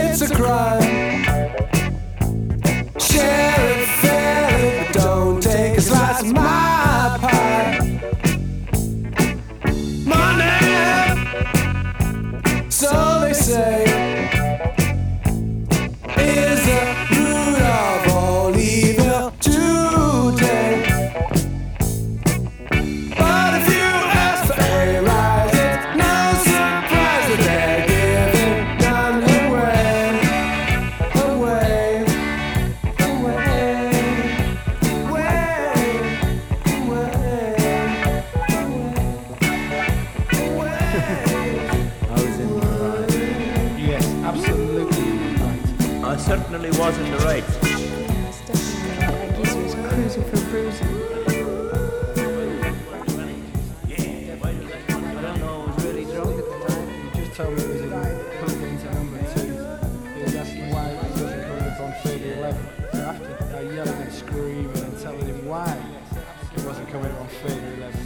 it's a crime. Share it fairly, but don't take a slice of my pie. Money, so they say, is the root of all evil today. But if you ask for a rise, it's no surprise that they're giving none away, away, away, I was in the right. Yes, absolutely right. I certainly was in the right. Yes, definitely. I guess he was cruising for bruising. I don't know, I was really drunk at the time. He just told me it was in plugged into number 2. He was asking why it wasn't coming up on figure 11. So after yelling and screaming and telling him why it wasn't coming up on figure 11,